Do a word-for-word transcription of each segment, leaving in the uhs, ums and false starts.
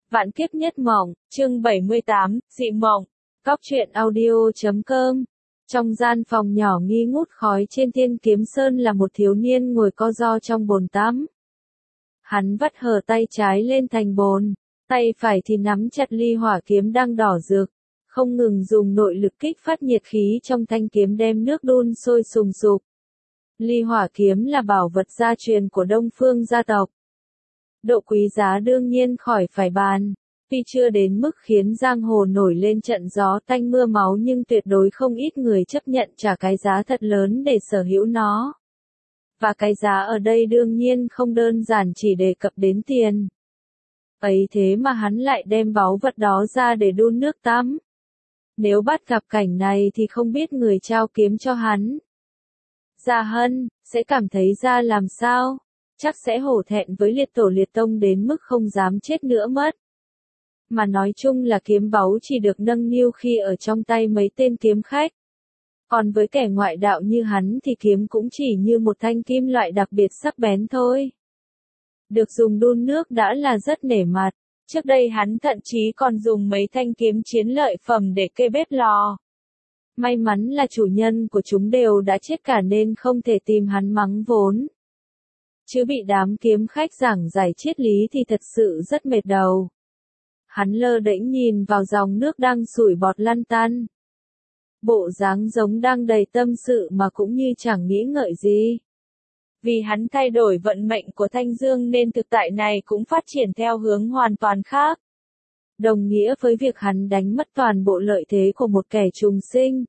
Vạn kiếp nhất mộng, chương bảy mươi tám, dị mộng. Cóc truyện audio chấm com. Trong gian phòng nhỏ nghi ngút khói trên Thiên Kiếm Sơn là một thiếu niên ngồi co ro trong bồn tắm. Hắn vắt hở tay trái lên thành bồn, tay phải thì nắm chặt ly hỏa kiếm đang đỏ rực, không ngừng dùng nội lực kích phát nhiệt khí trong thanh kiếm đem nước đun sôi sùng sục. Ly hỏa kiếm là bảo vật gia truyền của Đông Phương gia tộc. Độ quý giá đương nhiên khỏi phải bàn, tuy chưa đến mức khiến giang hồ nổi lên trận gió tanh mưa máu nhưng tuyệt đối không ít người chấp nhận trả cái giá thật lớn để sở hữu nó. Và cái giá ở đây đương nhiên không đơn giản chỉ đề cập đến tiền. Ấy thế mà hắn lại đem báu vật đó ra để đun nước tắm. Nếu bắt gặp cảnh này thì không biết người trao kiếm cho hắn Gia Hân sẽ cảm thấy ra làm sao? Chắc sẽ hổ thẹn với liệt tổ liệt tông đến mức không dám chết nữa mất. Mà nói chung là kiếm báu chỉ được nâng niu khi ở trong tay mấy tên kiếm khách. Còn với kẻ ngoại đạo như hắn thì kiếm cũng chỉ như một thanh kim loại đặc biệt sắc bén thôi. Được dùng đun nước đã là rất nể mặt. Trước đây hắn thậm chí còn dùng mấy thanh kiếm chiến lợi phẩm để kê bếp lò. May mắn là chủ nhân của chúng đều đã chết cả nên không thể tìm hắn mắng vốn. Chứ bị đám kiếm khách giảng giải triết lý thì thật sự rất mệt đầu. Hắn lơ đễnh nhìn vào dòng nước đang sủi bọt lăn tăn. Bộ dáng giống đang đầy tâm sự mà cũng như chẳng nghĩ ngợi gì. Vì hắn thay đổi vận mệnh của Thanh Dương nên thực tại này cũng phát triển theo hướng hoàn toàn khác. Đồng nghĩa với việc hắn đánh mất toàn bộ lợi thế của một kẻ trùng sinh.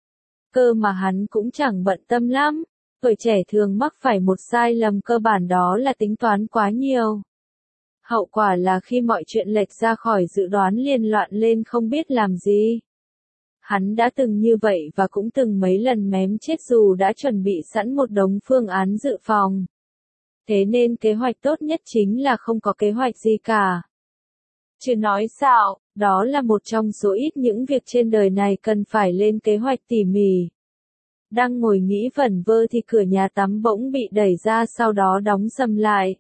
Cơ mà hắn cũng chẳng bận tâm lắm. Tuổi trẻ thường mắc phải một sai lầm cơ bản đó là tính toán quá nhiều. Hậu quả là khi mọi chuyện lệch ra khỏi dự đoán liền loạn lên không biết làm gì. Hắn đã từng như vậy và cũng từng mấy lần mém chết dù đã chuẩn bị sẵn một đống phương án dự phòng. Thế nên kế hoạch tốt nhất chính là không có kế hoạch gì cả. Chứ nói sao, đó là một trong số ít những việc trên đời này cần phải lên kế hoạch tỉ mỉ. Đang ngồi nghĩ vẩn vơ thì cửa nhà tắm bỗng bị đẩy ra sau đó đóng sầm lại.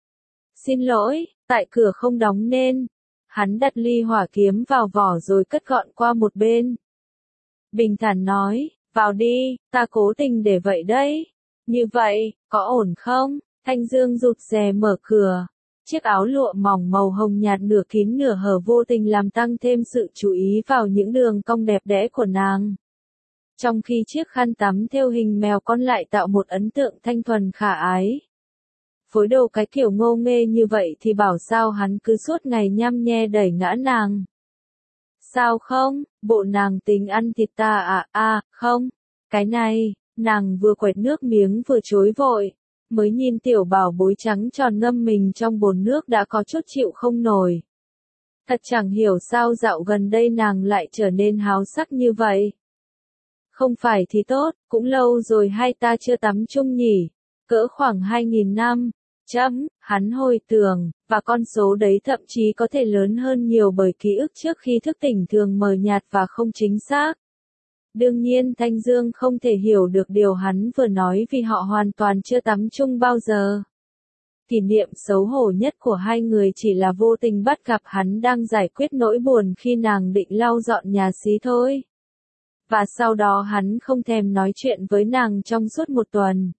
Xin lỗi, tại cửa không đóng nên. Hắn đặt ly hỏa kiếm vào vỏ rồi cất gọn qua một bên. Bình thản nói, vào đi, ta cố tình để vậy đấy. Như vậy, có ổn không? Thanh Dương rụt rè mở cửa. Chiếc áo lụa mỏng màu hồng nhạt nửa kín nửa hở vô tình làm tăng thêm sự chú ý vào những đường cong đẹp đẽ của nàng. Trong khi chiếc khăn tắm thêu hình mèo con lại tạo một ấn tượng thanh thuần khả ái. Phối đồ cái kiểu ngô nghê như vậy thì bảo sao hắn cứ suốt ngày nhăm nhe đẩy ngã nàng. Sao không, bộ nàng tính ăn thịt ta à, à, không, cái này, nàng vừa quẹt nước miếng vừa chối vội, mới nhìn tiểu bảo bối trắng tròn ngâm mình trong bồn nước đã có chút chịu không nổi. Thật chẳng hiểu sao dạo gần đây nàng lại trở nên háo sắc như vậy. Không phải thì tốt, cũng lâu rồi hai ta chưa tắm chung nhỉ, cỡ khoảng hai nghìn năm. Chấm, hắn hồi tưởng, và con số đấy thậm chí có thể lớn hơn nhiều bởi ký ức trước khi thức tỉnh thường mờ nhạt và không chính xác. Đương nhiên Thanh Dương không thể hiểu được điều hắn vừa nói vì họ hoàn toàn chưa tắm chung bao giờ. Kỷ niệm xấu hổ nhất của hai người chỉ là vô tình bắt gặp hắn đang giải quyết nỗi buồn khi nàng định lau dọn nhà xí thôi. Và sau đó hắn không thèm nói chuyện với nàng trong suốt một tuần.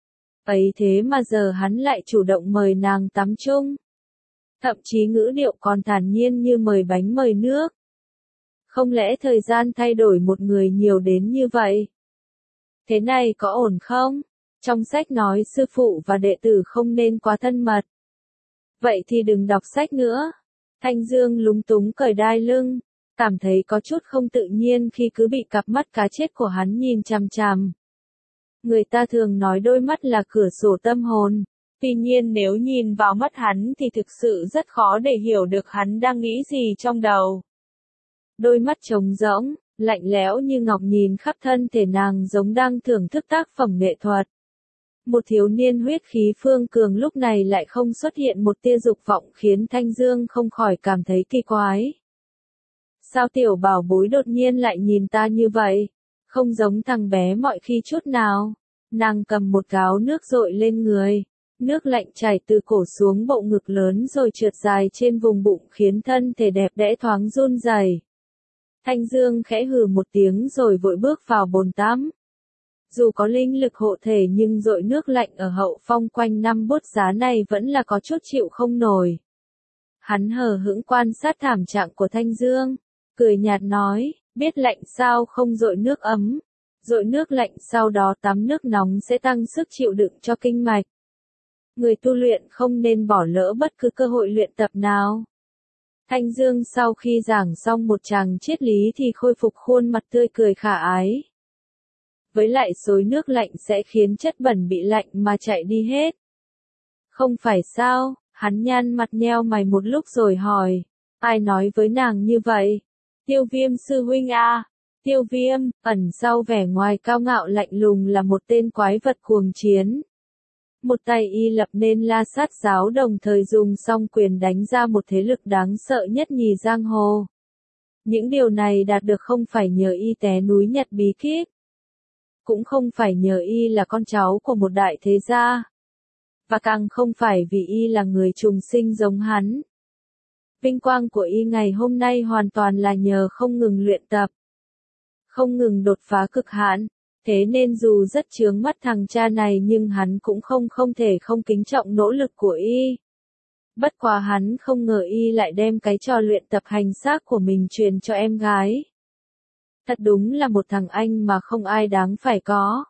Ấy thế mà giờ hắn lại chủ động mời nàng tắm chung. Thậm chí ngữ điệu còn thản nhiên như mời bánh mời nước. Không lẽ thời gian thay đổi một người nhiều đến như vậy? Thế này có ổn không? Trong sách nói sư phụ và đệ tử không nên quá thân mật. Vậy thì đừng đọc sách nữa. Thanh Dương lúng túng cởi đai lưng, cảm thấy có chút không tự nhiên khi cứ bị cặp mắt cá chết của hắn nhìn chằm chằm. Người ta thường nói đôi mắt là cửa sổ tâm hồn. Tuy nhiên nếu nhìn vào mắt hắn thì thực sự rất khó để hiểu được hắn đang nghĩ gì trong đầu. Đôi mắt trống rỗng, lạnh lẽo như ngọc nhìn khắp thân thể nàng giống đang thưởng thức tác phẩm nghệ thuật. Một thiếu niên huyết khí phương cường lúc này lại không xuất hiện một tia dục vọng khiến Thanh Dương không khỏi cảm thấy kỳ quái. Sao tiểu bảo bối đột nhiên lại nhìn ta như vậy? Không giống thằng bé mọi khi chút nào. Nàng cầm một gáo nước dội lên người. Nước lạnh chảy từ cổ xuống bộ ngực lớn rồi trượt dài trên vùng bụng khiến thân thể đẹp đẽ thoáng run rẩy. Thanh Dương khẽ hừ một tiếng rồi vội bước vào bồn tắm. Dù có linh lực hộ thể nhưng dội nước lạnh ở hậu phong quanh năm bút giá này vẫn là có chút chịu không nổi. Hắn hờ hững quan sát thảm trạng của Thanh Dương, cười nhạt nói, biết lạnh sao không dội nước ấm. Dội nước lạnh sau đó tắm nước nóng sẽ tăng sức chịu đựng cho kinh mạch. Người tu luyện không nên bỏ lỡ bất cứ cơ hội luyện tập nào. Thanh Dương sau khi giảng xong một tràng triết lý thì khôi phục khuôn mặt tươi cười khả ái. Với lại xối nước lạnh sẽ khiến chất bẩn bị lạnh mà chạy đi hết. Không phải sao, hắn nhăn mặt nheo mày một lúc rồi hỏi, ai nói với nàng như vậy? Tiêu Viêm sư huynh à? Tiêu Viêm, ẩn sau vẻ ngoài cao ngạo lạnh lùng là một tên quái vật cuồng chiến. Một tay y lập nên La Sát giáo đồng thời dùng song quyền đánh ra một thế lực đáng sợ nhất nhì giang hồ. Những điều này đạt được không phải nhờ y té núi nhặt bí kíp. Cũng không phải nhờ y là con cháu của một đại thế gia. Và càng không phải vì y là người trùng sinh giống hắn. Vinh quang của y ngày hôm nay hoàn toàn là nhờ không ngừng luyện tập. Không ngừng đột phá cực hạn. Thế nên dù rất chướng mắt thằng cha này nhưng hắn cũng không không thể không kính trọng nỗ lực của y. Bất quá hắn không ngờ y lại đem cái trò luyện tập hành xác của mình truyền cho em gái. Thật đúng là một thằng anh mà không ai đáng phải có.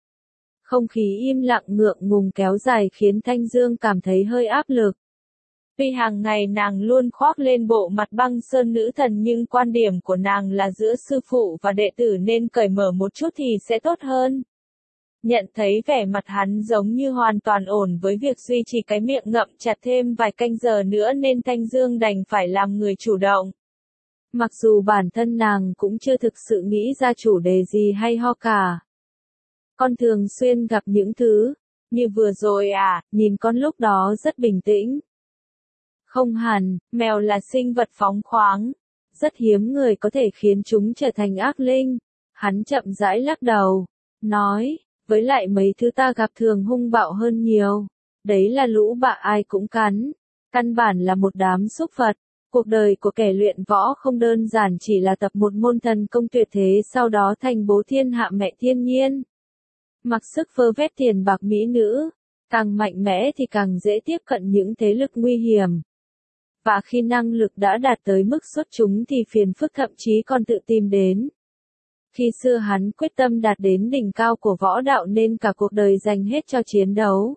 Không khí im lặng ngượng ngùng kéo dài khiến Thanh Dương cảm thấy hơi áp lực. Tuy hàng ngày nàng luôn khoác lên bộ mặt băng sơn nữ thần nhưng quan điểm của nàng là giữa sư phụ và đệ tử nên cởi mở một chút thì sẽ tốt hơn. Nhận thấy vẻ mặt hắn giống như hoàn toàn ổn với việc duy trì cái miệng ngậm chặt thêm vài canh giờ nữa nên Thanh Dương đành phải làm người chủ động. Mặc dù bản thân nàng cũng chưa thực sự nghĩ ra chủ đề gì hay ho cả. Con thường xuyên gặp những thứ, như vừa rồi à, nhìn con lúc đó rất bình tĩnh. Không hẳn, mèo là sinh vật phóng khoáng. Rất hiếm người có thể khiến chúng trở thành ác linh. Hắn chậm rãi lắc đầu, nói, với lại mấy thứ ta gặp thường hung bạo hơn nhiều. Đấy là lũ bạ ai cũng cắn. Căn bản là một đám súc vật. Cuộc đời của kẻ luyện võ không đơn giản chỉ là tập một môn thần công tuyệt thế sau đó thành bố thiên hạ mẹ thiên nhiên. Mặc sức vơ vét tiền bạc mỹ nữ, càng mạnh mẽ thì càng dễ tiếp cận những thế lực nguy hiểm. Và khi năng lực đã đạt tới mức xuất chúng thì phiền phức thậm chí còn tự tìm đến. Khi xưa hắn quyết tâm đạt đến đỉnh cao của võ đạo nên cả cuộc đời dành hết cho chiến đấu.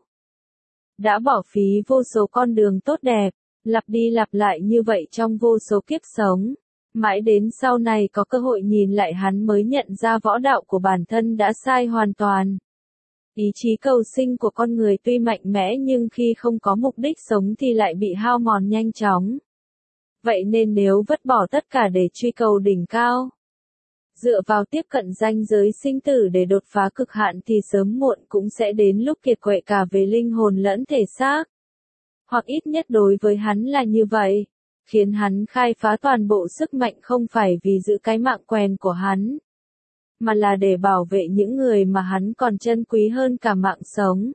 Đã bỏ phí vô số con đường tốt đẹp, lặp đi lặp lại như vậy trong vô số kiếp sống. Mãi đến sau này có cơ hội nhìn lại hắn mới nhận ra võ đạo của bản thân đã sai hoàn toàn. Ý chí cầu sinh của con người tuy mạnh mẽ nhưng khi không có mục đích sống thì lại bị hao mòn nhanh chóng. Vậy nên nếu vứt bỏ tất cả để truy cầu đỉnh cao, dựa vào tiếp cận ranh giới sinh tử để đột phá cực hạn thì sớm muộn cũng sẽ đến lúc kiệt quệ cả về linh hồn lẫn thể xác. Hoặc ít nhất đối với hắn là như vậy, khiến hắn khai phá toàn bộ sức mạnh không phải vì giữ cái mạng quèn của hắn, mà là để bảo vệ những người mà hắn còn trân quý hơn cả mạng sống.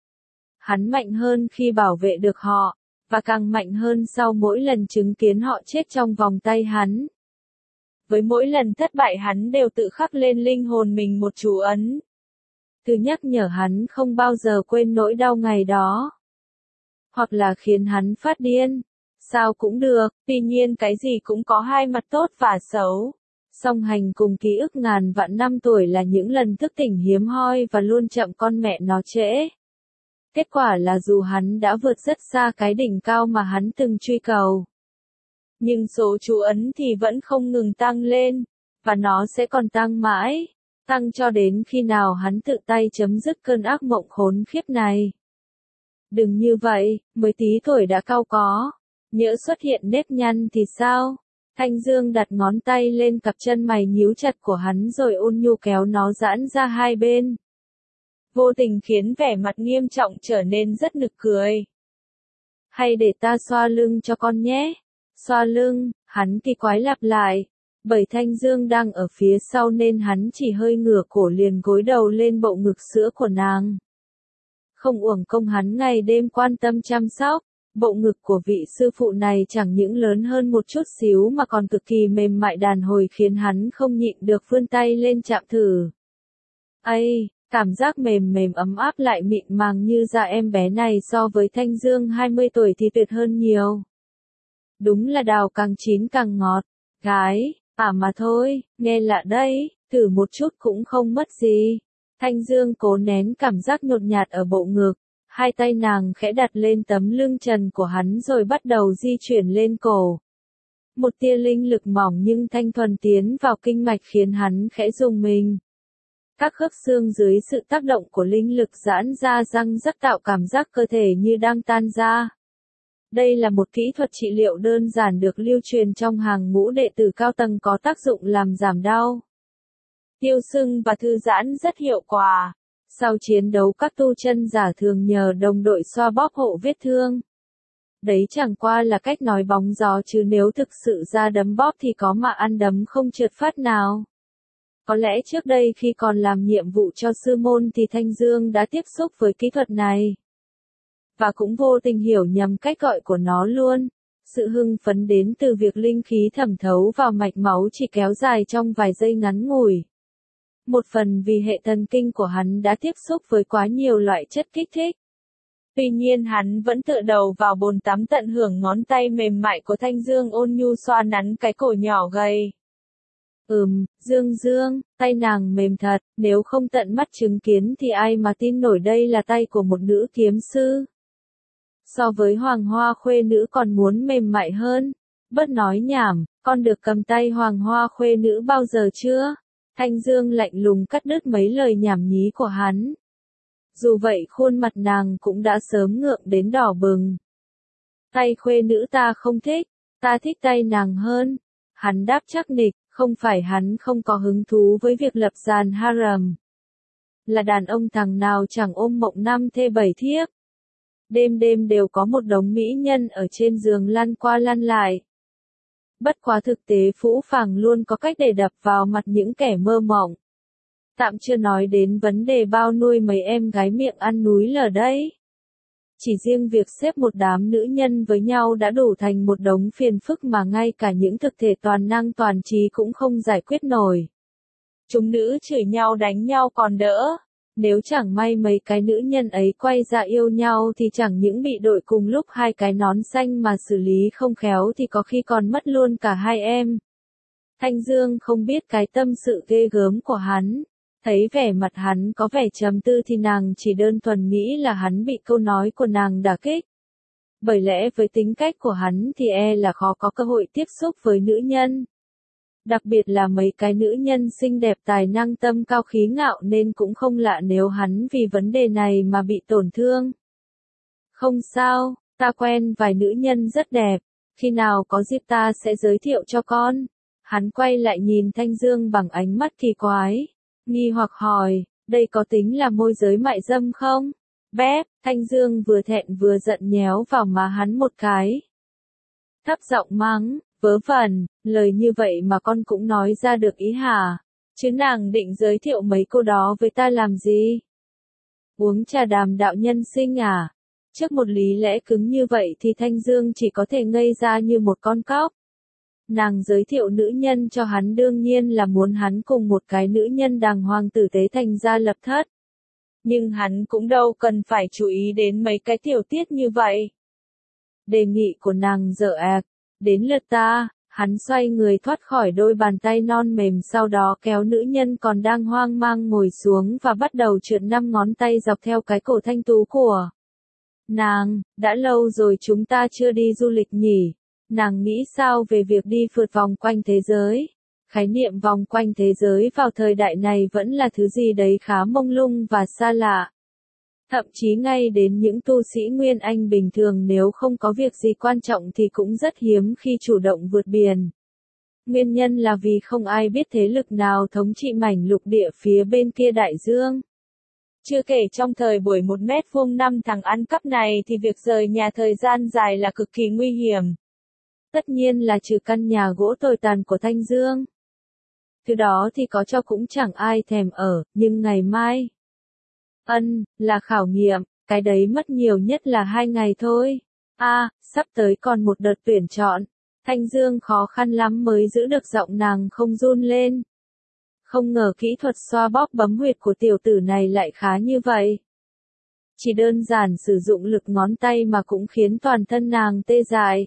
Hắn mạnh hơn khi bảo vệ được họ, và càng mạnh hơn sau mỗi lần chứng kiến họ chết trong vòng tay hắn. Với mỗi lần thất bại hắn đều tự khắc lên linh hồn mình một chú ấn. Từ nhắc nhở hắn không bao giờ quên nỗi đau ngày đó. Hoặc là khiến hắn phát điên. Sao cũng được, tuy nhiên cái gì cũng có hai mặt tốt và xấu. Song hành cùng ký ức ngàn vạn năm tuổi là những lần thức tỉnh hiếm hoi và luôn chậm con mẹ nó trễ. Kết quả là dù hắn đã vượt rất xa cái đỉnh cao mà hắn từng truy cầu, nhưng số chú ấn thì vẫn không ngừng tăng lên, và nó sẽ còn tăng mãi, tăng cho đến khi nào hắn tự tay chấm dứt cơn ác mộng khốn khiếp này. Đừng như vậy, mới tí tuổi đã cau có, nhỡ xuất hiện nếp nhăn thì sao? Thanh Dương đặt ngón tay lên cặp chân mày nhíu chặt của hắn rồi ôn nhu kéo nó giãn ra hai bên. Vô tình khiến vẻ mặt nghiêm trọng trở nên rất nực cười. Hay để ta xoa lưng cho con nhé. Xoa lưng, hắn kỳ quái lặp lại. Bởi Thanh Dương đang ở phía sau nên hắn chỉ hơi ngửa cổ liền gối đầu lên bộ ngực sữa của nàng. không uổng công hắn ngày đêm quan tâm chăm sóc. Bộ ngực của vị sư phụ này chẳng những lớn hơn một chút xíu mà còn cực kỳ mềm mại đàn hồi khiến hắn không nhịn được vươn tay lên chạm thử. Ây, cảm giác mềm mềm ấm áp lại mịn màng như da em bé này so với Thanh Dương hai mươi tuổi thì tuyệt hơn nhiều. Đúng là đào càng chín càng ngọt. Gái, à mà thôi, nghe lạ đây, thử một chút cũng không mất gì. Thanh Dương cố nén cảm giác nhột nhạt ở bộ ngực. Hai tay nàng khẽ đặt lên tấm lưng trần của hắn rồi bắt đầu di chuyển lên cổ. Một tia linh lực mỏng nhưng thanh thuần tiến vào kinh mạch khiến hắn khẽ rùng mình. Các khớp xương dưới sự tác động của linh lực giãn ra răng rắc tạo cảm giác cơ thể như đang tan ra. Đây là một kỹ thuật trị liệu đơn giản được lưu truyền trong hàng ngũ đệ tử cao tầng có tác dụng làm giảm đau, tiêu sưng và thư giãn rất hiệu quả. Sau chiến đấu các tu chân giả thường nhờ đồng đội xoa bóp hộ vết thương. Đấy chẳng qua là cách nói bóng gió chứ nếu thực sự ra đấm bóp thì có mà ăn đấm không trượt phát nào. Có lẽ trước đây khi còn làm nhiệm vụ cho sư môn thì Thanh Dương đã tiếp xúc với kỹ thuật này. Và cũng vô tình hiểu nhầm cách gọi của nó luôn. Sự hưng phấn đến từ việc linh khí thẩm thấu vào mạch máu chỉ kéo dài trong vài giây ngắn ngủi. Một phần vì hệ thần kinh của hắn đã tiếp xúc với quá nhiều loại chất kích thích. Tuy nhiên hắn vẫn tựa đầu vào bồn tắm tận hưởng ngón tay mềm mại của Thanh Dương ôn nhu xoa nắn cái cổ nhỏ gầy. Ừm, Dương Dương, tay nàng mềm thật, nếu không tận mắt chứng kiến thì ai mà tin nổi đây là tay của một nữ kiếm sư. So với Hoàng Hoa Khuê Nữ còn muốn mềm mại hơn. Bớt nói nhảm, con được cầm tay Hoàng Hoa Khuê Nữ bao giờ chưa? Thanh Dương lạnh lùng cắt đứt mấy lời nhảm nhí của hắn. Dù vậy khuôn mặt nàng cũng đã sớm ngượng đến đỏ bừng. Tay Khuê Nữ ta không thích, ta thích tay nàng hơn. Hắn đáp chắc nịch, không phải hắn không có hứng thú với việc lập giàn harem. Là đàn ông thằng nào chẳng ôm mộng năm thê bảy thiếp. Đêm đêm đều có một đống mỹ nhân ở trên giường lăn qua lăn lại. Bất quá thực tế phũ phàng luôn có cách để đập vào mặt những kẻ mơ mộng. Tạm chưa nói đến vấn đề bao nuôi mấy em gái miệng ăn núi lở đấy. Chỉ riêng việc xếp một đám nữ nhân với nhau đã đủ thành một đống phiền phức mà ngay cả những thực thể toàn năng toàn trí cũng không giải quyết nổi. Chúng nữ chửi nhau đánh nhau còn đỡ. Nếu chẳng may mấy cái nữ nhân ấy quay ra yêu nhau thì chẳng những bị đội cùng lúc hai cái nón xanh mà xử lý không khéo thì có khi còn mất luôn cả hai em. Thanh Dương không biết cái tâm sự ghê gớm của hắn. Thấy vẻ mặt hắn có vẻ trầm tư thì nàng chỉ đơn thuần nghĩ là hắn bị câu nói của nàng đả kích. Bởi lẽ với tính cách của hắn thì e là khó có cơ hội tiếp xúc với nữ nhân. Đặc biệt là mấy cái nữ nhân xinh đẹp tài năng tâm cao khí ngạo nên cũng không lạ nếu hắn vì vấn đề này mà bị tổn thương. Không sao, ta quen vài nữ nhân rất đẹp, khi nào có dịp ta sẽ giới thiệu cho con. Hắn quay lại nhìn Thanh Dương bằng ánh mắt kỳ quái, nghi hoặc hỏi, đây có tính là môi giới mại dâm không? Bép, Thanh Dương vừa thẹn vừa giận nhéo vào má hắn một cái. Thấp giọng mắng. Vớ vẩn, lời như vậy mà con cũng nói ra được ý hả? Chứ nàng định giới thiệu mấy cô đó với ta làm gì? Uống trà đàm đạo nhân sinh à? Trước một lý lẽ cứng như vậy thì Thanh Dương chỉ có thể ngây ra như một con cóc. Nàng giới thiệu nữ nhân cho hắn đương nhiên là muốn hắn cùng một cái nữ nhân đàng hoàng tử tế thành ra lập thất. Nhưng hắn cũng đâu cần phải chú ý đến mấy cái tiểu tiết như vậy. Đề nghị của nàng dở ạc. Đến lượt ta, hắn xoay người thoát khỏi đôi bàn tay non mềm sau đó kéo nữ nhân còn đang hoang mang ngồi xuống và bắt đầu trượt năm ngón tay dọc theo cái cổ thanh tú của nàng. Đã lâu rồi chúng ta chưa đi du lịch nhỉ? Nàng nghĩ sao về việc đi phượt vòng quanh thế giới? Khái niệm vòng quanh thế giới vào thời đại này vẫn là thứ gì đấy khá mông lung và xa lạ. Thậm chí ngay đến những tu sĩ Nguyên Anh bình thường nếu không có việc gì quan trọng thì cũng rất hiếm khi chủ động vượt biển. Nguyên nhân là vì không ai biết thế lực nào thống trị mảnh lục địa phía bên kia đại dương. Chưa kể trong thời buổi một mét vuông năm thằng ăn cắp này thì việc rời nhà thời gian dài là cực kỳ nguy hiểm. Tất nhiên là trừ căn nhà gỗ tồi tàn của Thanh Dương. Thứ đó thì có cho cũng chẳng ai thèm ở, nhưng ngày mai... Ân, là khảo nghiệm, Cái đấy mất nhiều nhất là hai ngày thôi. A, à, sắp tới còn một đợt tuyển chọn. Thanh Dương khó khăn lắm mới giữ được giọng nàng không run lên. Không ngờ kỹ thuật xoa bóp bấm huyệt của tiểu tử này lại khá như vậy. Chỉ đơn giản sử dụng lực ngón tay mà cũng khiến toàn thân nàng tê dại.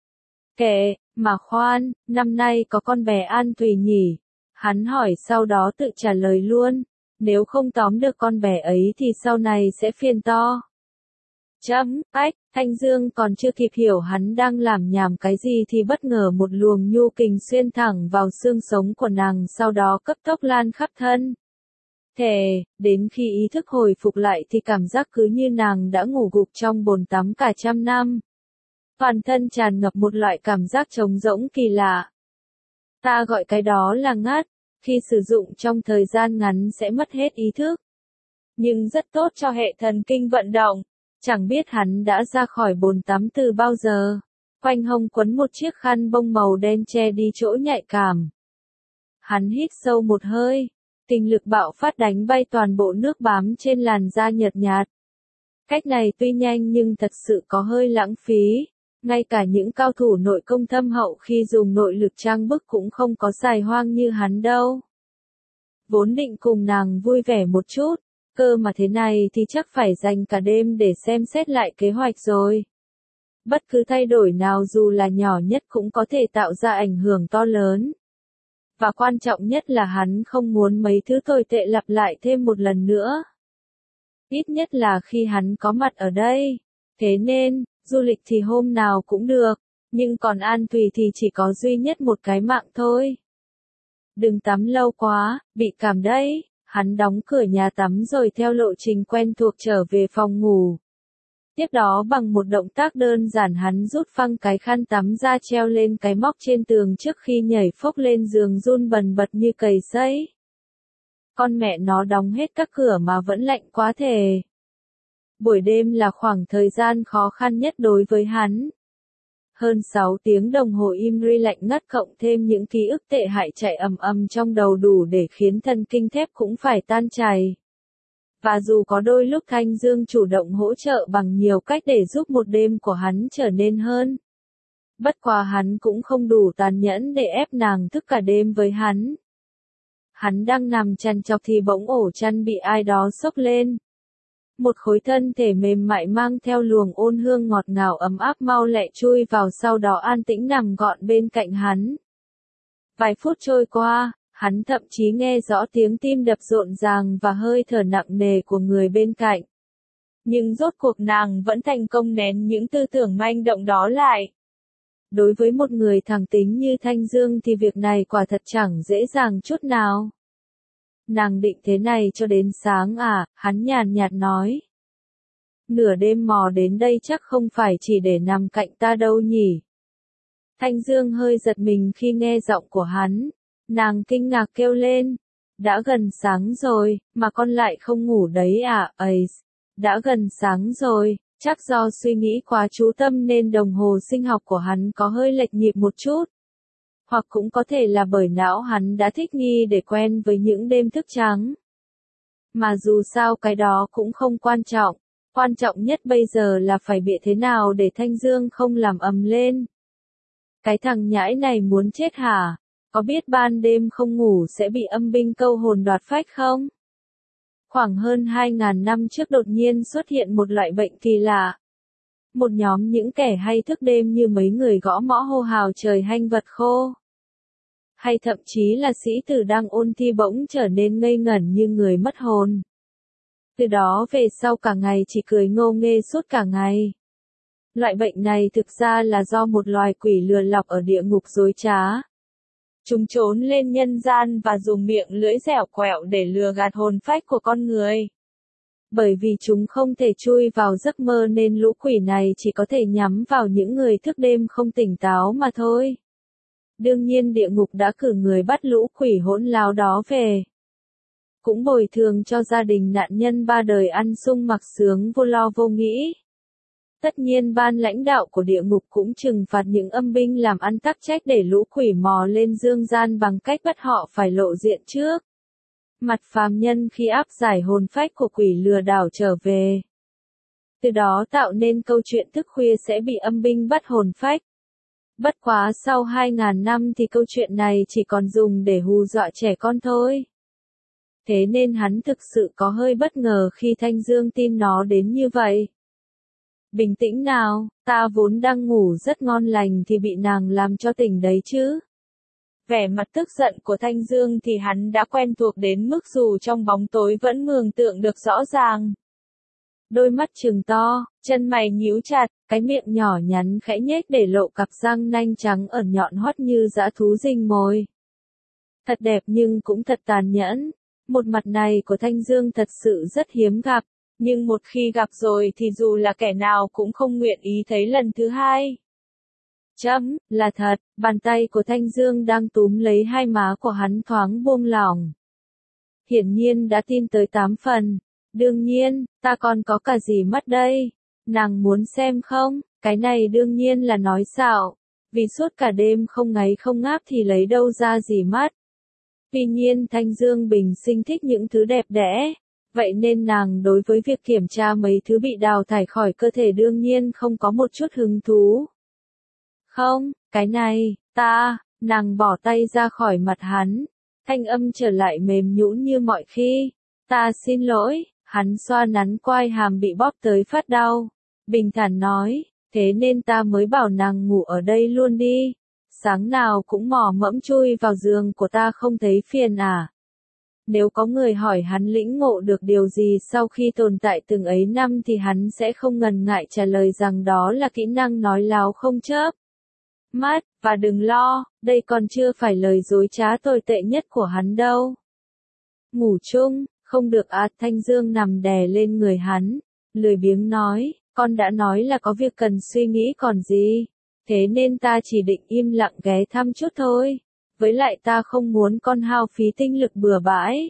Kệ, mà khoan, năm nay có con bé An Thùy nhỉ? Hắn hỏi sau đó tự trả lời luôn. Nếu không tóm được con bé ấy thì sau này sẽ phiền to. Chấm, ách, Thanh Dương còn chưa kịp hiểu hắn đang làm nhảm cái gì thì bất ngờ một luồng nhu kình xuyên thẳng vào xương sống của nàng, sau đó cấp tốc lan khắp thân. Thề, đến khi ý thức hồi phục lại thì cảm giác cứ như nàng đã ngủ gục trong bồn tắm cả trăm năm. Toàn thân tràn ngập một loại cảm giác trống rỗng kỳ lạ. Ta gọi cái đó là ngất, khi sử dụng trong thời gian ngắn sẽ mất hết ý thức. Nhưng rất tốt cho hệ thần kinh vận động. Chẳng biết hắn đã ra khỏi bồn tắm từ bao giờ. Quanh hông quấn một chiếc khăn bông màu đen che đi chỗ nhạy cảm. Hắn hít sâu một hơi. Kinh lực bạo phát đánh bay toàn bộ nước bám trên làn da nhợt nhạt. Cách này tuy nhanh nhưng thật sự có hơi lãng phí. Ngay cả những cao thủ nội công thâm hậu khi dùng nội lực trang bức cũng không có xài hoang như hắn đâu. Vốn định cùng nàng vui vẻ một chút. Cơ mà thế này thì chắc phải dành cả đêm để xem xét lại kế hoạch rồi. Bất cứ thay đổi nào dù là nhỏ nhất cũng có thể tạo ra ảnh hưởng to lớn. Và quan trọng nhất là hắn không muốn mấy thứ tồi tệ lặp lại thêm một lần nữa. Ít nhất là khi hắn có mặt ở đây. Thế nên, du lịch thì hôm nào cũng được, nhưng còn An Thùy thì chỉ có duy nhất một cái mạng thôi. Đừng tắm lâu quá, bị cảm đấy. Hắn đóng cửa nhà tắm rồi theo lộ trình quen thuộc trở về phòng ngủ. Tiếp đó bằng một động tác đơn giản hắn rút phăng cái khăn tắm ra treo lên cái móc trên tường trước khi nhảy phốc lên giường run bần bật như cầy sấy. Con mẹ nó đóng hết các cửa mà vẫn lạnh quá thề. Buổi đêm là khoảng thời gian khó khăn nhất đối với hắn. Hơn sáu tiếng đồng hồ im ri lạnh ngắt cộng thêm những ký ức tệ hại chạy ầm ầm trong đầu đủ để khiến thần kinh thép cũng phải tan chảy. Và dù có đôi lúc Thanh Dương chủ động hỗ trợ bằng nhiều cách để giúp một đêm của hắn trở nên hơn. Bất quá hắn cũng không đủ tàn nhẫn để ép nàng thức cả đêm với hắn. Hắn đang nằm chằn chọc thì bỗng ổ chăn bị ai đó xốc lên. Một khối thân thể mềm mại mang theo luồng ôn hương ngọt ngào ấm áp mau lẹ chui vào, sau đó an tĩnh nằm gọn bên cạnh hắn. Vài phút trôi qua, hắn thậm chí nghe rõ tiếng tim đập rộn ràng và hơi thở nặng nề của người bên cạnh. Nhưng rốt cuộc nàng vẫn thành công nén những tư tưởng manh động đó lại. Đối với một người thẳng tính như Thanh Dương thì việc này quả thật chẳng dễ dàng chút nào. Nàng định thế này cho đến sáng à, hắn nhàn nhạt nói. Nửa đêm mò đến đây chắc không phải chỉ để nằm cạnh ta đâu nhỉ. Thanh Dương hơi giật mình khi nghe giọng của hắn. Nàng kinh ngạc kêu lên. Đã gần sáng rồi, mà con lại không ngủ đấy à, ấy. Đã gần sáng rồi, chắc do suy nghĩ quá chú tâm nên đồng hồ sinh học của hắn có hơi lệch nhịp một chút. Hoặc cũng có thể là bởi não hắn đã thích nghi để quen với những đêm thức trắng. Mà dù sao cái đó cũng không quan trọng. Quan trọng nhất bây giờ là phải bịa thế nào để Thanh Dương không làm ầm lên. Cái thằng nhãi này muốn chết hả? Có biết ban đêm không ngủ sẽ bị âm binh câu hồn đoạt phách không? Khoảng hơn hai nghìn năm trước đột nhiên xuất hiện một loại bệnh kỳ lạ. Một nhóm những kẻ hay thức đêm như mấy người gõ mõ hô hào trời hanh vật khô. Hay thậm chí là sĩ tử đang ôn thi bỗng trở nên ngây ngẩn như người mất hồn. Từ đó về sau cả ngày chỉ cười ngô nghê suốt cả ngày. Loại bệnh này thực ra là do một loài quỷ lừa lọc ở địa ngục dối trá. Chúng trốn lên nhân gian và dùng miệng lưỡi dẻo quẹo để lừa gạt hồn phách của con người. Bởi vì chúng không thể chui vào giấc mơ nên lũ quỷ này chỉ có thể nhắm vào những người thức đêm không tỉnh táo mà thôi. Đương nhiên địa ngục đã cử người bắt lũ quỷ hỗn láo đó về. Cũng bồi thường cho gia đình nạn nhân ba đời ăn sung mặc sướng vô lo vô nghĩ. Tất nhiên ban lãnh đạo của địa ngục cũng trừng phạt những âm binh làm ăn tắc trách để lũ quỷ mò lên dương gian bằng cách bắt họ phải lộ diện trước mặt phàm nhân khi áp giải hồn phách của quỷ lừa đảo trở về. từ đó tạo nên câu chuyện thức khuya sẽ bị âm binh bắt hồn phách. Bất quá sau hai ngàn năm thì câu chuyện này chỉ còn dùng để hù dọa trẻ con thôi. Thế nên hắn thực sự có hơi bất ngờ khi Thanh Dương tin nó đến như vậy. Bình tĩnh nào, ta vốn đang ngủ rất ngon lành thì bị nàng làm cho tỉnh đấy chứ. Vẻ mặt tức giận của Thanh Dương thì hắn đã quen thuộc đến mức dù trong bóng tối vẫn mường tượng được rõ ràng. Đôi mắt trừng to, chân mày nhíu chặt, cái miệng nhỏ nhắn khẽ nhếch để lộ cặp răng nanh trắng ẩn nhọn hoắt như dã thú rình mồi. Thật đẹp nhưng cũng thật tàn nhẫn. Một mặt này của Thanh Dương thật sự rất hiếm gặp, nhưng một khi gặp rồi thì dù là kẻ nào cũng không nguyện ý thấy lần thứ hai. Chấm, là thật, bàn tay của Thanh Dương đang túm lấy hai má của hắn thoáng buông lỏng. Hiển nhiên đã tin tới tám phần. Đương nhiên, ta còn có cả gì mất đây. Nàng muốn xem không? Cái này đương nhiên là nói xạo. Vì suốt cả đêm không ngáy không ngáp thì lấy đâu ra gì mất. Tuy nhiên Thanh Dương bình sinh thích những thứ đẹp đẽ. Vậy nên nàng đối với việc kiểm tra mấy thứ bị đào thải khỏi cơ thể đương nhiên không có một chút hứng thú. Không, cái này, ta, nàng bỏ tay ra khỏi mặt hắn. Thanh âm trở lại mềm nhũn như mọi khi. Ta xin lỗi, hắn xoa nắn quai hàm bị bóp tới phát đau. Bình thản nói, thế nên ta mới bảo nàng ngủ ở đây luôn đi. Sáng nào cũng mò mẫm chui vào giường của ta không thấy phiền à. Nếu có người hỏi hắn lĩnh ngộ được điều gì sau khi tồn tại từng ấy năm thì hắn sẽ không ngần ngại trả lời rằng đó là kỹ năng nói láo không chớp mắt, và đừng lo, đây còn chưa phải lời dối trá tồi tệ nhất của hắn đâu. Ngủ chung, không được à. Thanh Dương nằm đè lên người hắn, lười biếng nói, con đã nói là có việc cần suy nghĩ còn gì, thế nên ta chỉ định im lặng ghé thăm chút thôi, với lại ta không muốn con hao phí tinh lực bừa bãi.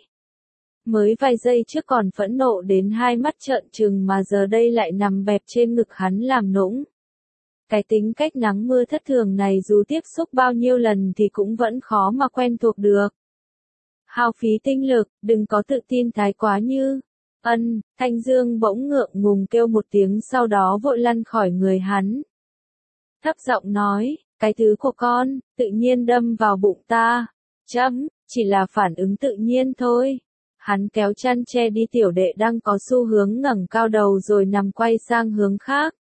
Mới vài giây trước còn phẫn nộ đến hai mắt trợn trừng mà giờ đây lại nằm bẹp trên ngực hắn làm nũng. Cái tính cách nắng mưa thất thường này dù tiếp xúc bao nhiêu lần thì cũng vẫn khó mà quen thuộc được. Hao phí tinh lực, đừng có tự tin thái quá như. Ân, Thanh Dương bỗng ngượng ngùng kêu một tiếng sau đó vội lăn khỏi người hắn. Thấp giọng nói, cái thứ của con, tự nhiên đâm vào bụng ta. Chấm, chỉ là phản ứng tự nhiên thôi. Hắn kéo chăn che đi tiểu đệ đang có xu hướng ngẩng cao đầu rồi nằm quay sang hướng khác.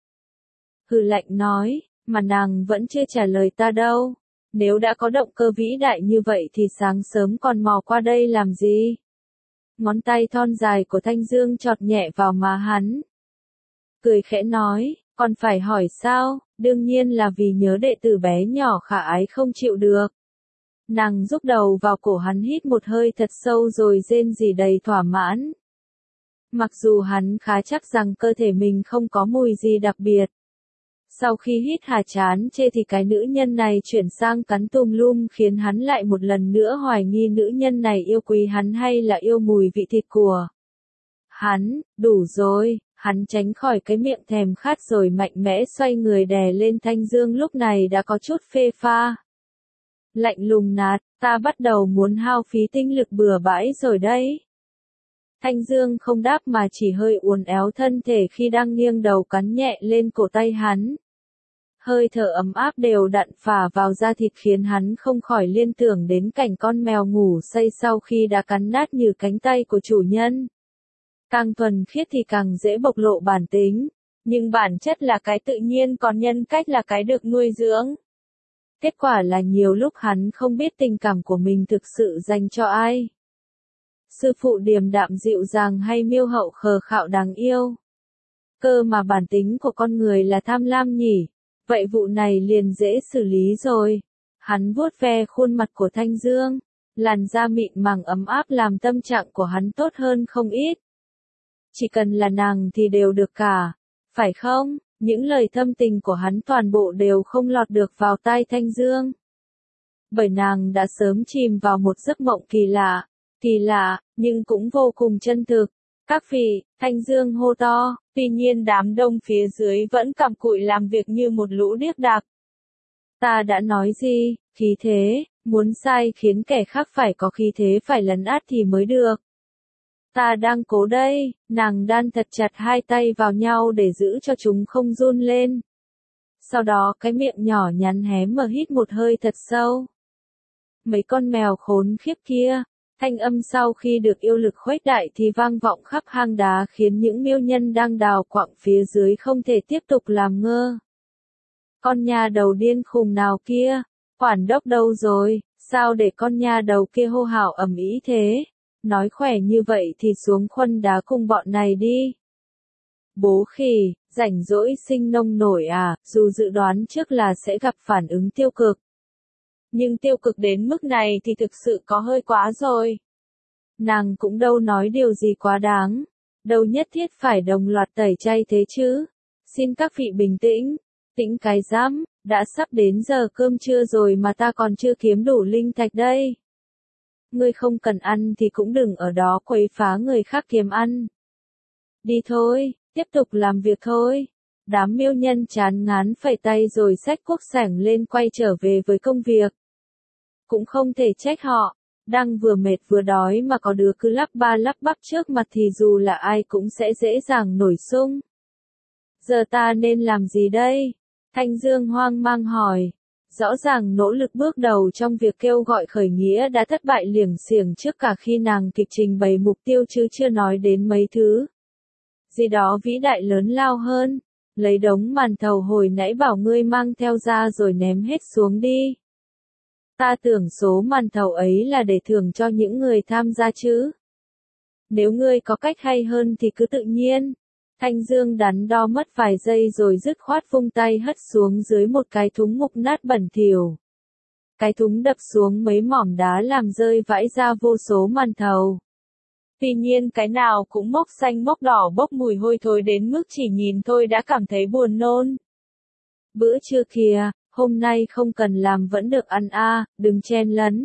Hừ lạnh nói, mà nàng vẫn chưa trả lời ta đâu. Nếu đã có động cơ vĩ đại như vậy thì sáng sớm còn mò qua đây làm gì? Ngón tay thon dài của Thanh Dương chọt nhẹ vào má hắn. Cười khẽ nói, còn phải hỏi sao? Đương nhiên là vì nhớ đệ tử bé nhỏ khả ái không chịu được. Nàng rúc đầu vào cổ hắn hít một hơi thật sâu rồi rên rỉ đầy thỏa mãn. Mặc dù hắn khá chắc rằng cơ thể mình không có mùi gì đặc biệt. Sau khi hít hà chán chê thì cái nữ nhân này chuyển sang cắn tùm lum khiến hắn lại một lần nữa hoài nghi nữ nhân này yêu quý hắn hay là yêu mùi vị thịt của hắn. Đủ rồi, hắn tránh khỏi cái miệng thèm khát rồi mạnh mẽ xoay người đè lên Thanh Dương lúc này đã có chút phê pha. Lạnh lùng nạt, ta bắt đầu muốn hao phí tinh lực bừa bãi rồi đấy. Thanh Dương không đáp mà chỉ hơi uốn éo thân thể khi đang nghiêng đầu cắn nhẹ lên cổ tay hắn. Hơi thở ấm áp đều đặn phả vào da thịt khiến hắn không khỏi liên tưởng đến cảnh con mèo ngủ say sau khi đã cắn nát như cánh tay của chủ nhân. Càng thuần khiết thì càng dễ bộc lộ bản tính, nhưng bản chất là cái tự nhiên còn nhân cách là cái được nuôi dưỡng. Kết quả là nhiều lúc hắn không biết tình cảm của mình thực sự dành cho ai. Sư phụ điềm đạm dịu dàng hay miêu hậu khờ khạo đáng yêu. Cơ mà bản tính của con người là tham lam nhỉ, vậy vụ này liền dễ xử lý rồi. Hắn vuốt ve khuôn mặt của Thanh Dương, làn da mịn màng ấm áp làm tâm trạng của hắn tốt hơn không ít. Chỉ cần là nàng thì đều được cả, phải không? Những lời thâm tình của hắn toàn bộ đều không lọt được vào tai Thanh Dương. Bởi nàng đã sớm chìm vào một giấc mộng kỳ lạ, kỳ lạ, nhưng cũng vô cùng chân thực. Các vị, Thanh Dương hô to, tuy nhiên đám đông phía dưới vẫn cặm cụi làm việc như một lũ điếc đạc. Ta đã nói gì, khí thế, muốn sai khiến kẻ khác phải có khí thế phải lấn át thì mới được. Ta đang cố đây, nàng đan thật chặt hai tay vào nhau để giữ cho chúng không run lên. Sau đó cái miệng nhỏ nhắn hé mở hít một hơi thật sâu. Mấy con mèo khốn khiếp kia, thanh âm sau khi được yêu lực khuếch đại thì vang vọng khắp hang đá khiến những miêu nhân đang đào quặng phía dưới không thể tiếp tục làm ngơ. Con nhà đầu điên khùng nào kia, quản đốc đâu rồi, sao để con nhà đầu kia hô hào ầm ĩ thế, nói khỏe như vậy thì xuống khuân đá cùng bọn này đi. Bố khỉ, rảnh rỗi sinh nông nổi à, dù dự đoán trước là sẽ gặp phản ứng tiêu cực. Nhưng tiêu cực đến mức này thì thực sự có hơi quá rồi. Nàng cũng đâu nói điều gì quá đáng, đâu nhất thiết phải đồng loạt tẩy chay thế chứ. Xin các vị bình tĩnh, tĩnh cái rắm, đã sắp đến giờ cơm trưa rồi mà ta còn chưa kiếm đủ linh thạch đây. Ngươi không cần ăn thì cũng đừng ở đó quấy phá người khác kiếm ăn. Đi thôi, tiếp tục làm việc thôi. Đám miêu nhân chán ngán phẩy tay rồi xách cuốc sẻng lên quay trở về với công việc. Cũng không thể trách họ, đang vừa mệt vừa đói mà có đứa cứ lắp ba lắp bắp trước mặt thì dù là ai cũng sẽ dễ dàng nổi sung. Giờ ta nên làm gì đây? Thanh Dương hoang mang hỏi. Rõ ràng nỗ lực bước đầu trong việc kêu gọi khởi nghĩa đã thất bại liểng xiểng trước cả khi nàng kịp trình bày mục tiêu chứ chưa nói đến mấy thứ gì đó vĩ đại lớn lao hơn. Lấy đống màn thầu hồi nãy bảo ngươi mang theo ra rồi ném hết xuống đi. Ta tưởng số màn thầu ấy là để thưởng cho những người tham gia chứ. Nếu ngươi có cách hay hơn thì cứ tự nhiên. Thanh Dương đắn đo mất vài giây rồi dứt khoát vung tay hất xuống dưới một cái thúng mục nát bẩn thỉu. Cái thúng đập xuống mấy mỏm đá làm rơi vãi ra vô số màn thầu. Tuy nhiên cái nào cũng mốc xanh mốc đỏ bốc mùi hôi thối đến mức chỉ nhìn thôi đã cảm thấy buồn nôn. Bữa trưa kìa, hôm nay không cần làm vẫn được ăn a, à, đừng chen lấn.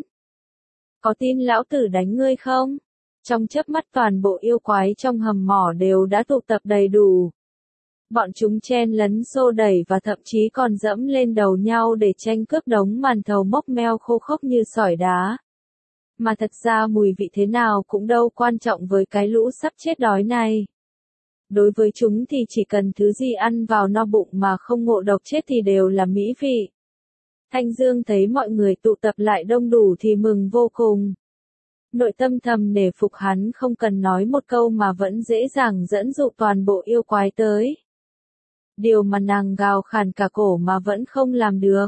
Có tin lão tử đánh ngươi không? Trong chớp mắt toàn bộ yêu quái trong hầm mỏ đều đã tụ tập đầy đủ. Bọn chúng chen lấn xô đẩy và thậm chí còn dẫm lên đầu nhau để tranh cướp đống màn thầu mốc meo khô khốc như sỏi đá. Mà thật ra mùi vị thế nào cũng đâu quan trọng với cái lũ sắp chết đói này. Đối với chúng thì chỉ cần thứ gì ăn vào no bụng mà không ngộ độc chết thì đều là mỹ vị. Thanh Dương thấy mọi người tụ tập lại đông đủ thì mừng vô cùng. Nội tâm thầm nể phục hắn không cần nói một câu mà vẫn dễ dàng dẫn dụ toàn bộ yêu quái tới. Điều mà nàng gào khàn cả cổ mà vẫn không làm được.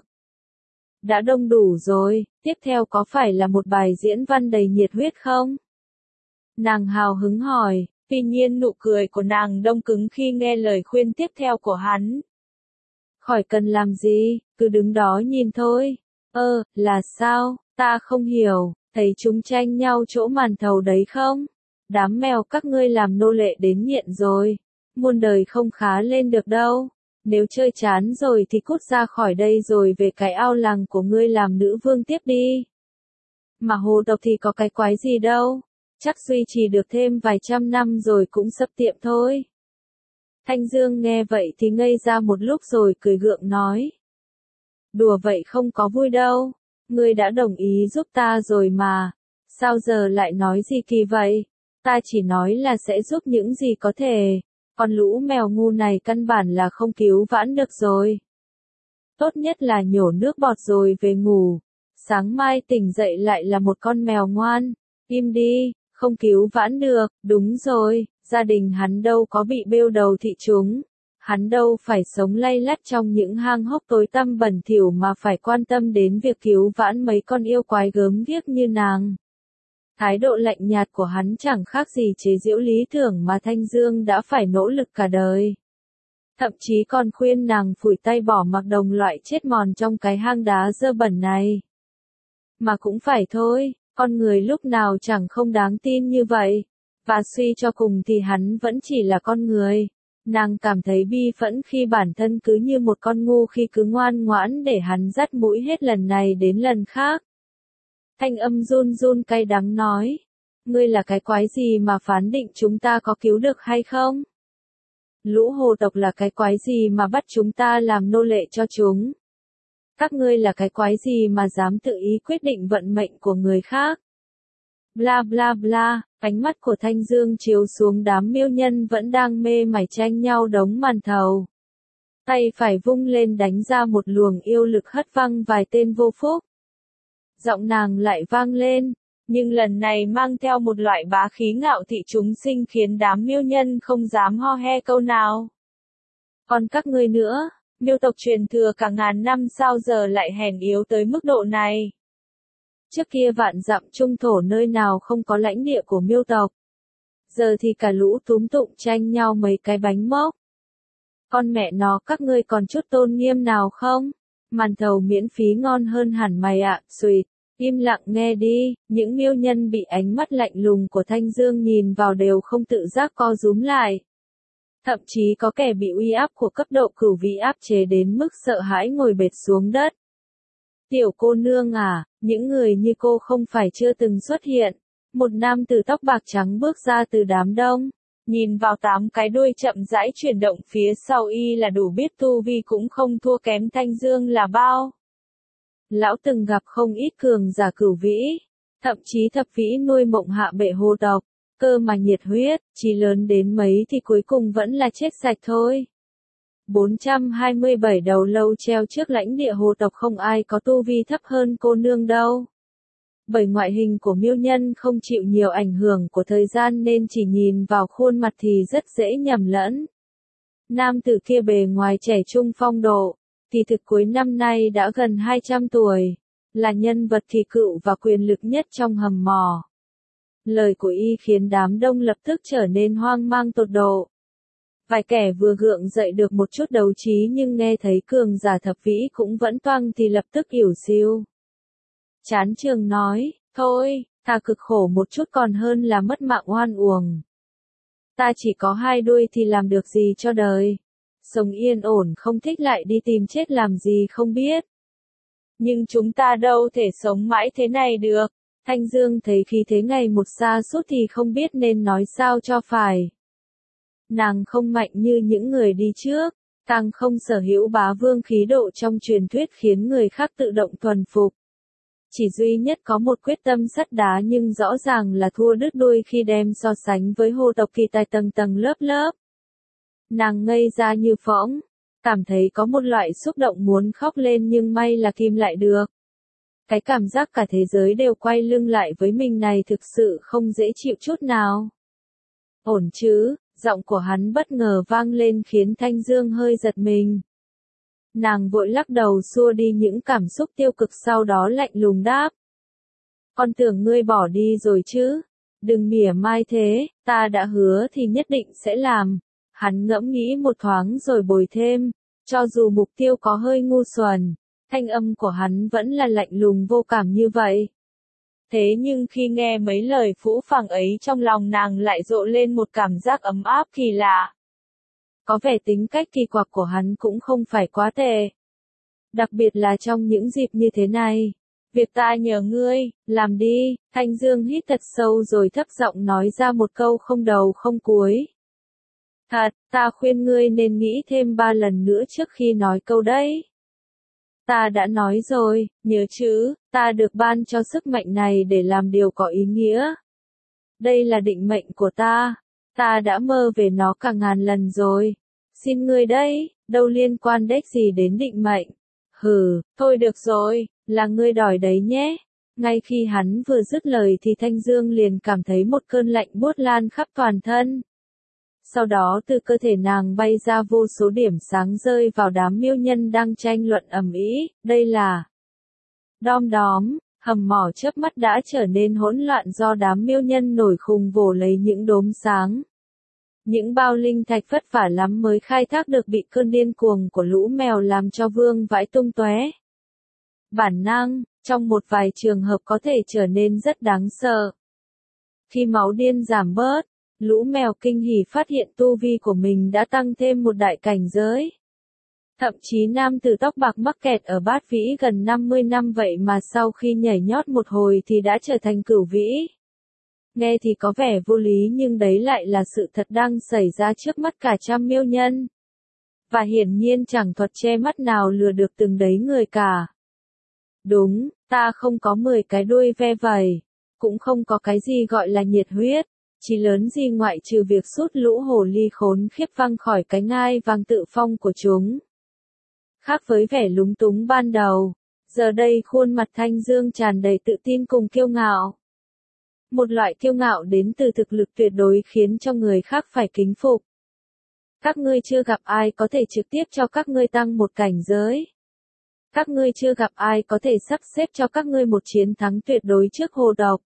Đã đông đủ rồi, tiếp theo có phải là một bài diễn văn đầy nhiệt huyết không? Nàng hào hứng hỏi, tuy nhiên nụ cười của nàng đông cứng khi nghe lời khuyên tiếp theo của hắn. Khỏi cần làm gì, cứ đứng đó nhìn thôi. Ơ, là sao, ta không hiểu, thấy chúng tranh nhau chỗ màn thầu đấy không? Đám mèo các ngươi làm nô lệ đến nghiện rồi, muôn đời không khá lên được đâu. Nếu chơi chán rồi thì cút ra khỏi đây rồi về cái ao làng của ngươi làm nữ vương tiếp đi. Mà hồ độc thì có cái quái gì đâu, chắc duy trì được thêm vài trăm năm rồi cũng sập tiệm thôi. Thanh Dương nghe vậy thì ngây ra một lúc rồi cười gượng nói. Đùa vậy không có vui đâu, ngươi đã đồng ý giúp ta rồi mà, sao giờ lại nói gì kỳ vậy, ta chỉ nói là sẽ giúp những gì có thể. Con lũ mèo ngu này căn bản là không cứu vãn được rồi. Tốt nhất là nhổ nước bọt rồi về ngủ. Sáng mai tỉnh dậy lại là một con mèo ngoan. Im đi, không cứu vãn được, đúng rồi, gia đình hắn đâu có bị bêu đầu thị chúng. Hắn đâu phải sống lay lắt trong những hang hốc tối tăm bẩn thỉu mà phải quan tâm đến việc cứu vãn mấy con yêu quái gớm ghiếc như nàng. Thái độ lạnh nhạt của hắn chẳng khác gì chế giễu lý tưởng mà Thanh Dương đã phải nỗ lực cả đời. Thậm chí còn khuyên nàng phủi tay bỏ mặc đồng loại chết mòn trong cái hang đá dơ bẩn này. Mà cũng phải thôi, con người lúc nào chẳng không đáng tin như vậy. Và suy cho cùng thì hắn vẫn chỉ là con người. Nàng cảm thấy bi phẫn khi bản thân cứ như một con ngu khi cứ ngoan ngoãn để hắn dắt mũi hết lần này đến lần khác. Thanh âm run run cay đắng nói. Ngươi là cái quái gì mà phán định chúng ta có cứu được hay không? Lũ hồ tộc là cái quái gì mà bắt chúng ta làm nô lệ cho chúng? Các ngươi là cái quái gì mà dám tự ý quyết định vận mệnh của người khác? Bla bla bla, ánh mắt của Thanh Dương chiếu xuống đám miêu nhân vẫn đang mê mải tranh nhau đống màn thầu. Tay phải vung lên đánh ra một luồng yêu lực hất văng vài tên vô phúc. Giọng nàng lại vang lên, nhưng lần này mang theo một loại bá khí ngạo thị chúng sinh khiến đám miêu nhân không dám ho he câu nào. Còn các ngươi nữa, miêu tộc truyền thừa cả ngàn năm sao giờ lại hèn yếu tới mức độ này? Trước kia vạn dặm trung thổ nơi nào không có lãnh địa của miêu tộc. Giờ thì cả lũ túm tụng tranh nhau mấy cái bánh mốc. Con mẹ nó các ngươi còn chút tôn nghiêm nào không? Màn thầu miễn phí ngon hơn hẳn mày ạ, xùyt. Im lặng nghe đi, những miêu nhân bị ánh mắt lạnh lùng của Thanh Dương nhìn vào đều không tự giác co rúm lại. Thậm chí có kẻ bị uy áp của cấp độ cửu vĩ áp chế đến mức sợ hãi ngồi bệt xuống đất. Tiểu cô nương à, những người như cô không phải chưa từng xuất hiện. Một nam tử tóc bạc trắng bước ra từ đám đông. Nhìn vào tám cái đuôi chậm rãi chuyển động phía sau y là đủ biết tu vi cũng không thua kém Thanh Dương là bao. Lão từng gặp không ít cường giả cửu vĩ, thậm chí thập vĩ nuôi mộng hạ bệ hồ tộc, cơ mà nhiệt huyết, chỉ lớn đến mấy thì cuối cùng vẫn là chết sạch thôi. bốn trăm hai mươi bảy đầu lâu treo trước lãnh địa hồ tộc không ai có tu vi thấp hơn cô nương đâu. Bởi ngoại hình của miêu nhân không chịu nhiều ảnh hưởng của thời gian nên chỉ nhìn vào khuôn mặt thì rất dễ nhầm lẫn. Nam tử kia bề ngoài trẻ trung phong độ, kỳ thực cuối năm nay đã gần hai trăm tuổi, là nhân vật kỳ cựu và quyền lực nhất trong hầm mỏ. Lời của y khiến đám đông lập tức trở nên hoang mang tột độ. Vài kẻ vừa gượng dậy được một chút đấu trí nhưng nghe thấy cường giả thập vĩ cũng vẫn toang thì lập tức ỉu xìu. Chán trường nói, thôi, thà cực khổ một chút còn hơn là mất mạng oan uổng. Ta chỉ có hai đuôi thì làm được gì cho đời. Sống yên ổn không thích lại đi tìm chết làm gì không biết. Nhưng chúng ta đâu thể sống mãi thế này được. Thanh Dương thấy khí thế ngày một xa suốt thì không biết nên nói sao cho phải. Nàng không mạnh như những người đi trước, càng không sở hữu bá vương khí độ trong truyền thuyết khiến người khác tự động thuần phục. Chỉ duy nhất có một quyết tâm sắt đá nhưng rõ ràng là thua đứt đuôi khi đem so sánh với hồ tộc kỳ tài tầng tầng lớp lớp. Nàng ngây ra như phỗng, cảm thấy có một loại xúc động muốn khóc lên nhưng may là kìm lại được. Cái cảm giác cả thế giới đều quay lưng lại với mình này thực sự không dễ chịu chút nào. Ổn chứ, giọng của hắn bất ngờ vang lên khiến Thanh Dương hơi giật mình. Nàng vội lắc đầu xua đi những cảm xúc tiêu cực sau đó lạnh lùng đáp. Con tưởng ngươi bỏ đi rồi chứ, đừng mỉa mai thế, ta đã hứa thì nhất định sẽ làm. Hắn ngẫm nghĩ một thoáng rồi bồi thêm, cho dù mục tiêu có hơi ngu xuẩn, thanh âm của hắn vẫn là lạnh lùng vô cảm như vậy. Thế nhưng khi nghe mấy lời phũ phàng ấy trong lòng nàng lại rộ lên một cảm giác ấm áp kỳ lạ. Có vẻ tính cách kỳ quặc của hắn cũng không phải quá tệ. Đặc biệt là trong những dịp như thế này. Việc ta nhờ ngươi, làm đi, Thanh Dương hít thật sâu rồi thấp giọng nói ra một câu không đầu không cuối. Thật, ta khuyên ngươi nên nghĩ thêm ba lần nữa trước khi nói câu đấy. Ta đã nói rồi, nhớ chứ, ta được ban cho sức mạnh này để làm điều có ý nghĩa. Đây là định mệnh của ta, ta đã mơ về nó cả ngàn lần rồi. Xin ngươi đấy, đâu liên quan đếch gì đến định mệnh. Hừ, thôi được rồi, là ngươi đòi đấy nhé. Ngay khi hắn vừa dứt lời thì Thanh Dương liền cảm thấy một cơn lạnh buốt lan khắp toàn thân. Sau đó từ cơ thể nàng bay ra vô số điểm sáng rơi vào đám miêu nhân đang tranh luận ầm ĩ, đây là đom đóm, hầm mỏ chớp mắt đã trở nên hỗn loạn do đám miêu nhân nổi khùng vồ lấy những đốm sáng. Những bao linh thạch vất vả lắm mới khai thác được bị cơn điên cuồng của lũ mèo làm cho vương vãi tung tóe. Bản năng, trong một vài trường hợp có thể trở nên rất đáng sợ. Khi máu điên giảm bớt, lũ mèo kinh hỉ phát hiện tu vi của mình đã tăng thêm một đại cảnh giới. Thậm chí nam tử tóc bạc mắc kẹt ở bát vĩ gần năm mươi năm vậy mà sau khi nhảy nhót một hồi thì đã trở thành cửu vĩ. Nghe thì có vẻ vô lý nhưng đấy lại là sự thật đang xảy ra trước mắt cả trăm miêu nhân. Và hiển nhiên chẳng thuật che mắt nào lừa được từng đấy người cả. Đúng, ta không có mười cái đuôi ve vẩy. cũng không có cái gì gọi là nhiệt huyết, chí lớn gì ngoại trừ việc sút lũ hồ ly khốn khiếp văng khỏi cái ngai vàng tự phong của chúng. Khác với vẻ lúng túng ban đầu, giờ đây khuôn mặt Thanh Dương tràn đầy tự tin cùng kiêu ngạo. Một loại kiêu ngạo đến từ thực lực tuyệt đối khiến cho người khác phải kính phục. Các ngươi chưa gặp ai có thể trực tiếp cho các ngươi tăng một cảnh giới. Các ngươi chưa gặp ai có thể sắp xếp cho các ngươi một chiến thắng tuyệt đối trước hồ độc.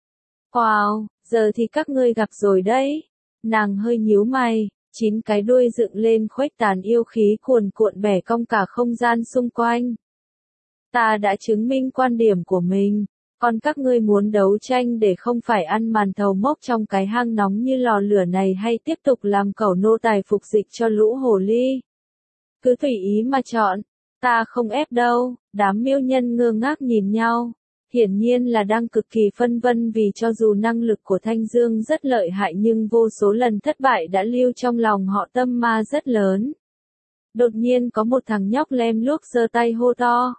Wow, giờ thì các ngươi gặp rồi đấy. Nàng hơi nhíu mày, chín cái đuôi dựng lên khuếch tán yêu khí cuồn cuộn bẻ cong cả không gian xung quanh. Ta đã chứng minh quan điểm của mình, còn các ngươi muốn đấu tranh để không phải ăn màn thầu mốc trong cái hang nóng như lò lửa này hay tiếp tục làm cẩu nô tài phục dịch cho lũ hồ ly. Cứ tùy ý mà chọn, ta không ép đâu, đám miêu nhân ngơ ngác nhìn nhau. Hiển nhiên là đang cực kỳ phân vân vì cho dù năng lực của Thanh Dương rất lợi hại nhưng vô số lần thất bại đã lưu trong lòng họ tâm ma rất lớn. Đột nhiên có một thằng nhóc lem luốc giơ tay hô to.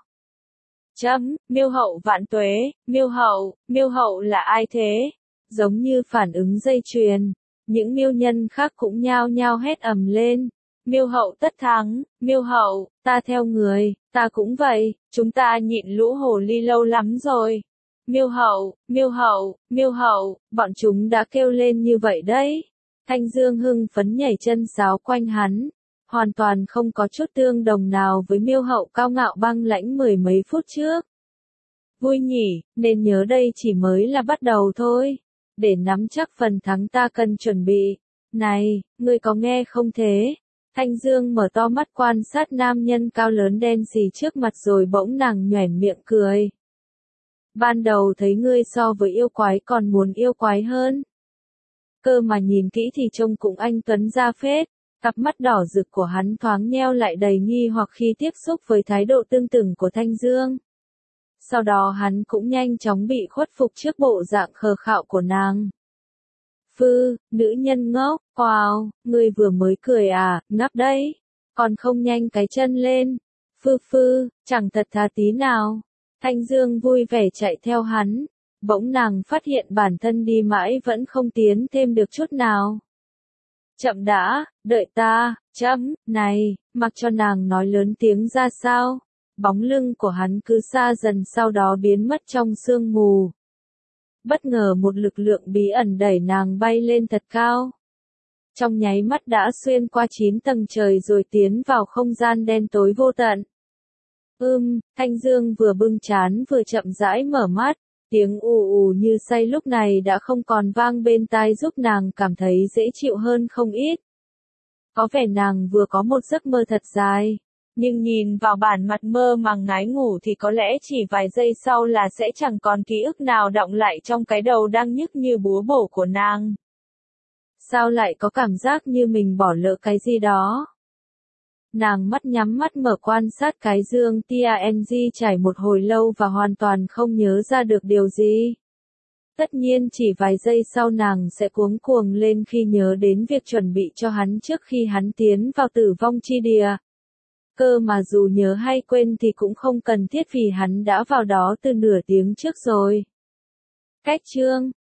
Chấm, miêu hậu vạn tuế, miêu hậu, miêu hậu là ai thế? Giống như phản ứng dây chuyền, những miêu nhân khác cũng nhao nhao hét ầm lên. Miêu hậu tất thắng, miêu hậu, ta theo người, ta cũng vậy, chúng ta nhịn lũ hồ ly lâu lắm rồi. Miêu hậu, miêu hậu, miêu hậu, bọn chúng đã kêu lên như vậy đấy. Thanh Dương hưng phấn nhảy chân sáo quanh hắn, hoàn toàn không có chút tương đồng nào với miêu hậu cao ngạo băng lãnh mười mấy phút trước. Vui nhỉ, nên nhớ đây chỉ mới là bắt đầu thôi. Để nắm chắc phần thắng ta cần chuẩn bị. Này, ngươi có nghe không thế? Thanh Dương mở to mắt quan sát nam nhân cao lớn đen xì trước mặt rồi bỗng nàng nhoẻn miệng cười. Ban đầu thấy ngươi so với yêu quái còn muốn yêu quái hơn. Cơ mà nhìn kỹ thì trông cũng anh tuấn ra phết, cặp mắt đỏ rực của hắn thoáng nheo lại đầy nghi hoặc khi tiếp xúc với thái độ tương tự của Thanh Dương. Sau đó hắn cũng nhanh chóng bị khuất phục trước bộ dạng khờ khạo của nàng. Phư, nữ nhân ngốc, wow, ngươi vừa mới cười à, ngáp đấy, còn không nhanh cái chân lên. Phư phư, chẳng thật thà tí nào. Thanh Dương vui vẻ chạy theo hắn, bỗng nàng phát hiện bản thân đi mãi vẫn không tiến thêm được chút nào. Chậm đã, đợi ta, chấm, này, mặc cho nàng nói lớn tiếng ra sao. Bóng lưng của hắn cứ xa dần sau đó biến mất trong sương mù. Bất ngờ một lực lượng bí ẩn đẩy nàng bay lên thật cao. Trong nháy mắt đã xuyên qua chín tầng trời rồi tiến vào không gian đen tối vô tận. Ưm, Thanh Dương vừa bưng chán vừa chậm rãi mở mắt, tiếng ù ù như say lúc này đã không còn vang bên tai giúp nàng cảm thấy dễ chịu hơn không ít. Có vẻ nàng vừa có một giấc mơ thật dài. Nhưng nhìn vào bản mặt mơ màng ngái ngủ thì có lẽ chỉ vài giây sau là sẽ chẳng còn ký ức nào đọng lại trong cái đầu đang nhức như búa bổ của nàng. Sao lại có cảm giác như mình bỏ lỡ cái gì đó? Nàng mắt nhắm mắt mở quan sát cái dương tang trải một hồi lâu và hoàn toàn không nhớ ra được điều gì. Tất nhiên chỉ vài giây sau nàng sẽ cuống cuồng lên khi nhớ đến việc chuẩn bị cho hắn trước khi hắn tiến vào tử vong chi địa. Cơ mà dù nhớ hay quên thì cũng không cần thiết vì hắn đã vào đó từ nửa tiếng trước rồi. Cách chương